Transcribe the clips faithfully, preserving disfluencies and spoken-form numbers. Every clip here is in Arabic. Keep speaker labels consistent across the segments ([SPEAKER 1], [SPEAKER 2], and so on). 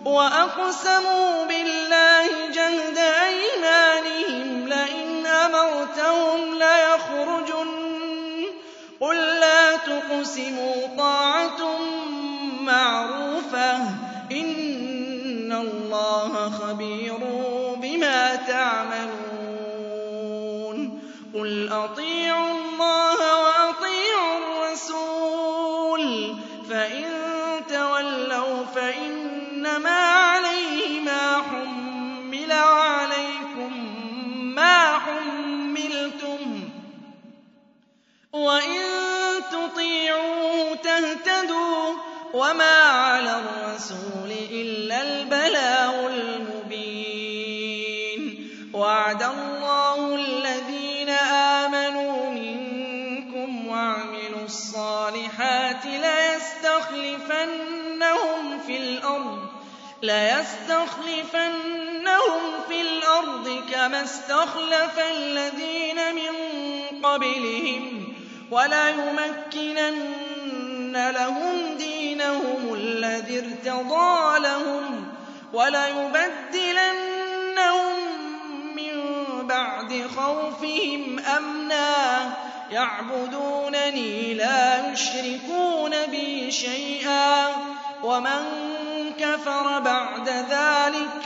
[SPEAKER 1] وَأَقْسَمُوا بِاللَّهِ جَهْدَ أَيْمَانِهِمْ لَئِنْ أَمَرْتَهُمْ لَيَخْرُجُنَّ ۖ قُل لَّا تُقْسِمُوا طَاعَةٌ مَّعْرُوفَةٌ ۚ إِنَّ اللَّهَ خَبِيرٌ بِمَا تَعْمَلُونَ قُلْ أَطِيعُوا اللَّهَ وَأَطِيعُوا الرَّسُولَ ۖ فَإِن تَوَلَّوْا فَإِنَّمَا عَلَيْهِ مَا حُمِّلَ وَعَلَيْكُم مَّا حُمِّلْتُمْ ۖ وَإِن تُطِيعُوهُ تَهْتَدُوا ۚ وَمَا عَلَى الرَّسُولِ إِلَّا الْبَلَاغُ الْمُبِينُ وَعَدَ اللَّهُ الَّذِينَ آمَنُوا مِنكُمْ وَعَمِلُوا الصَّالِحَاتِ لَيَسْتَخْلِفَنَّهُمْ فِي الْأَرْضِ لَيَسْتَخْلِفَنَّهُمْ فِي الْأَرْضِ كَمَا اسْتَخْلَفَ الَّذِينَ مِن قَبْلِهِمْ وَلَيُمَكِّنَنَّ لَهُمْ دِينَهُمُ الَّذِي ارْتَضَىٰ لَهُمْ وَلَيُبَدِّلَنَّهُم مِّن بَعْدِ خَوْفِهِمْ أَمْنًا يَعْبُدُونَنِي لَا يُشْرِكُونَ بِي شَيْئًا ۚ وَمَن كَفَرَ بَعْدَ ذَٰلِكَ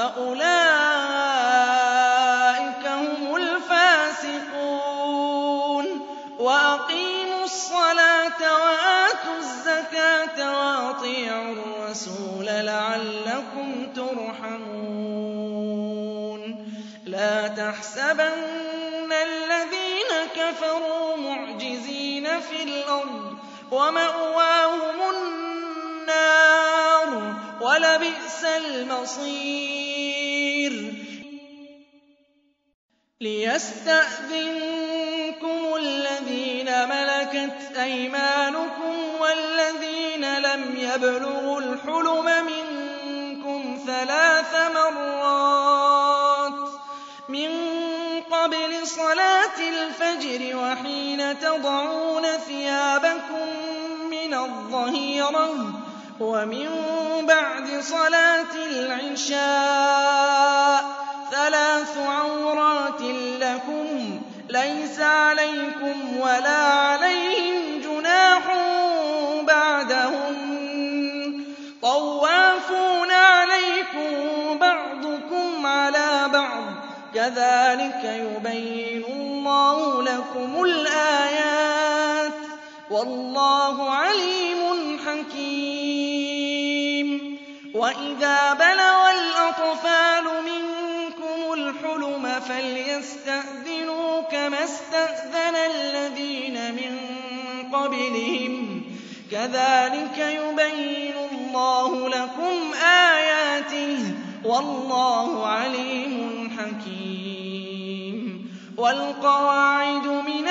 [SPEAKER 1] فَأُولَٰئِكَ هُمُ الْفَاسِقُونَ وَأَقِيمُوا الصَّلَاةَ وَآتُوا الزَّكَاةَ وَأَطِيعُوا الرَّسُولَ لَعَلَّكُمْ تُرْحَمُونَ لَا تَحْسَبَنَّ الَّذِينَ كَفَرُوا مُعْجِزِينَ فِي الْأَرْضِ ۚ وَمَأْوَاهُمُ النَّارُ ۖ وَلَبِئْسَ الْمَصِيرُ لِيَسْتَأْذِنكُمُ الَّذِينَ مَلَكَتْ أَيْمَانُكُمْ وَالَّذِينَ لَمْ يَبْلُغُوا الْحُلُمَ مِنكُمْ ثَلَاثَ مَرَّاتٍ مِّن قَبْلِ صَلَاةِ الْفَجْرِ وَحِينَ تَضَعُونَ ثِيَابَكُم مِّنَ الظَّهِيرَةِ وَمِن بَعْدِ صَلَاةِ الْعِشَاءِ ۚ ثَلَاثُ عَوْرَاتٍ لَّكُمْ ۚ لَيْسَ عَلَيْكُمْ وَلَا عَلَيْهِمْ جُنَاحٌ بَعْدَهُنَّ ۚ طَوَّافُونَ عَلَيْكُم بَعْضُكُمْ عَلَىٰ بَعْضٍ ۚ كَذَٰلِكَ يُبَيِّنُ اللَّهُ لَكُمُ الْآيَاتِ ۗ وَاللَّهُ عَلِيمٌ حَكِيمٌ وَإِذَا بَلَغَ الْأَطْفَالُ مِنكُمُ الْحُلُمَ فَلْيَسْتَأْذِنُوا كَمَا اسْتَأْذَنَ الَّذِينَ مِن قَبْلِهِمْ ۚ كَذَٰلِكَ يُبَيِّنُ اللَّهُ لَكُمْ آيَاتِهِ ۗ وَاللَّهُ عَلِيمٌ حَكِيمٌ وَالْقَوَاعِدُ مِنَ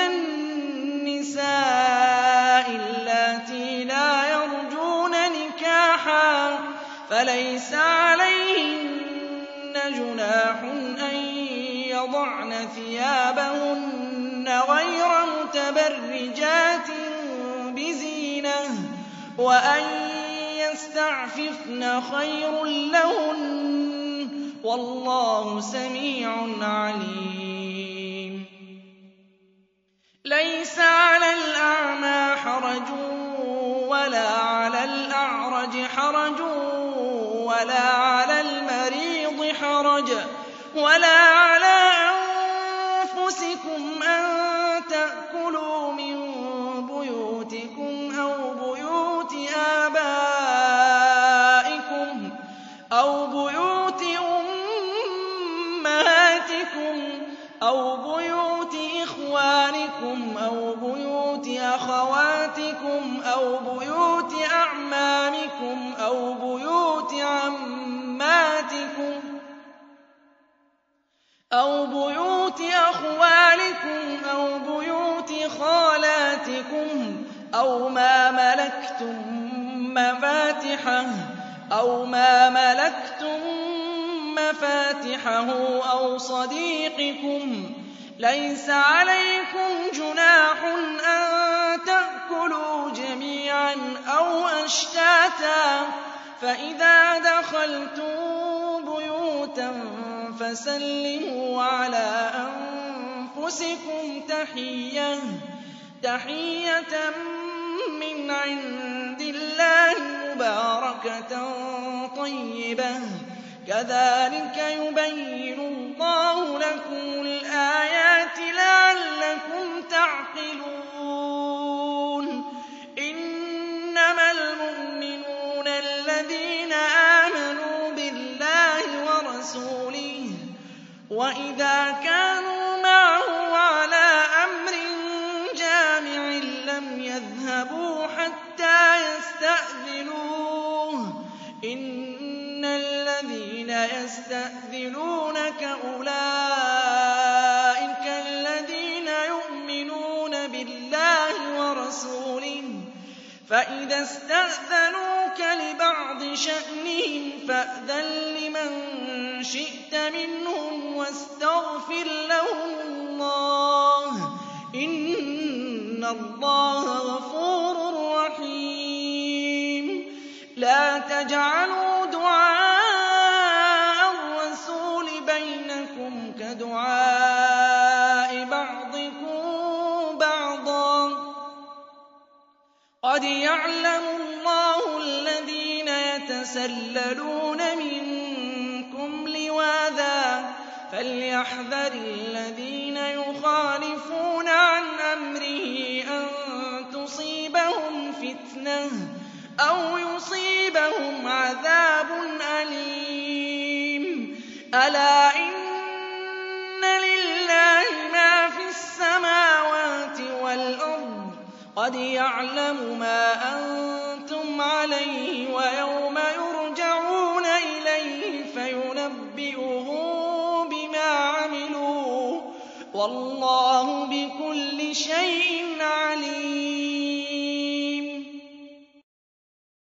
[SPEAKER 1] النِّسَاءِ اللَّاتِي لَا يَرْجُونَ نِكَاحًا فَلَيْسَ عَلَيْهِنَّ جُنَاحٌ أَن يَضَعْنَ ثِيَابَهُنَّ غَيْرَ مُتَبَرِّجَاتٍ بِزِينَةٍ ۖ وَأَن يَسْتَعْفِفْنَ خَيْرٌ لَّهُنَّ ۗ وَاللَّهُ سَمِيعٌ عَلِيمٌ لَيْسَ عَلَى الْأَعْمَىٰ حَرَجٌ وَلَا عَلَى الْأَعْرَجِ حَرَجٌ وَلَا عَلَى الْمَرِيضِ حَرَجٌ وَلَا عَلَىٰ أَنفُسِكُمْ أَن تَأْكُلُوا مِن بُيُوتِكُمْ أَوْ بُيُوتِ آبَائِكُمْ أَوْ بُيُوتِ أُمَّهَاتِكُمْ أَوْ بُيُوتِ إِخْوَانِكُمْ أَوْ بُيُوتِ أَخَوَاتِكُمْ أَوْ بُيُوتِ أَعْمَامِكُمْ أَوْ بُيُوتِ عَمَّاتِكُمْ أَوْ بُيُوتِ أَخْوَالِكُمْ أَوْ بُيُوتِ خَالَاتِكُمْ أَوْ مَا مَلَكْتُم مَّفَاتِحَهُ أَوْ مَا مَلَكْتُم مَّفَاتِحَهُ أَوْ صَدِيقِكُمْ ۚ لَيْسَ عَلَيْكُمْ جُنَاحٌ أَن تَأْكُلُوا جَمِيعًا أَوْ أَشْتَاتًا ۚ فإذا دخلتم بيوتا فسلموا على أنفسكم تحية تحية من عند الله مباركة طيبة كذلك يبين الله لكم الآيات لعلكم تعقلون إنما المؤمنون الذين آمنوا بالله ورسوله وإذا كانوا معه على أمر جامع لم يذهبوا حتى يستأذنوه إن الذين يستأذنونك أولئك الذين يؤمنون بالله ورسوله فإذا استأذنوك لبعض شأنهم فأذن لمن شئت منهم واستغفر لهم الله إن الله غفور رحيم لا تجعلوا دعاء الرسول بينكم كدعاء بعضكم بعضا قد يعلم الله الذين يتسللون منكم لواذا فليحذر الذين يخالفون عن أمره أن تصيبهم فتنة أو يصيبهم عذاب أليم ألا إن لله ما في السماوات والأرض قد يعلم ما أنتم عليه ويوم يرجعون إليه فينبئهم بما عملوا والله بكل شيء عليم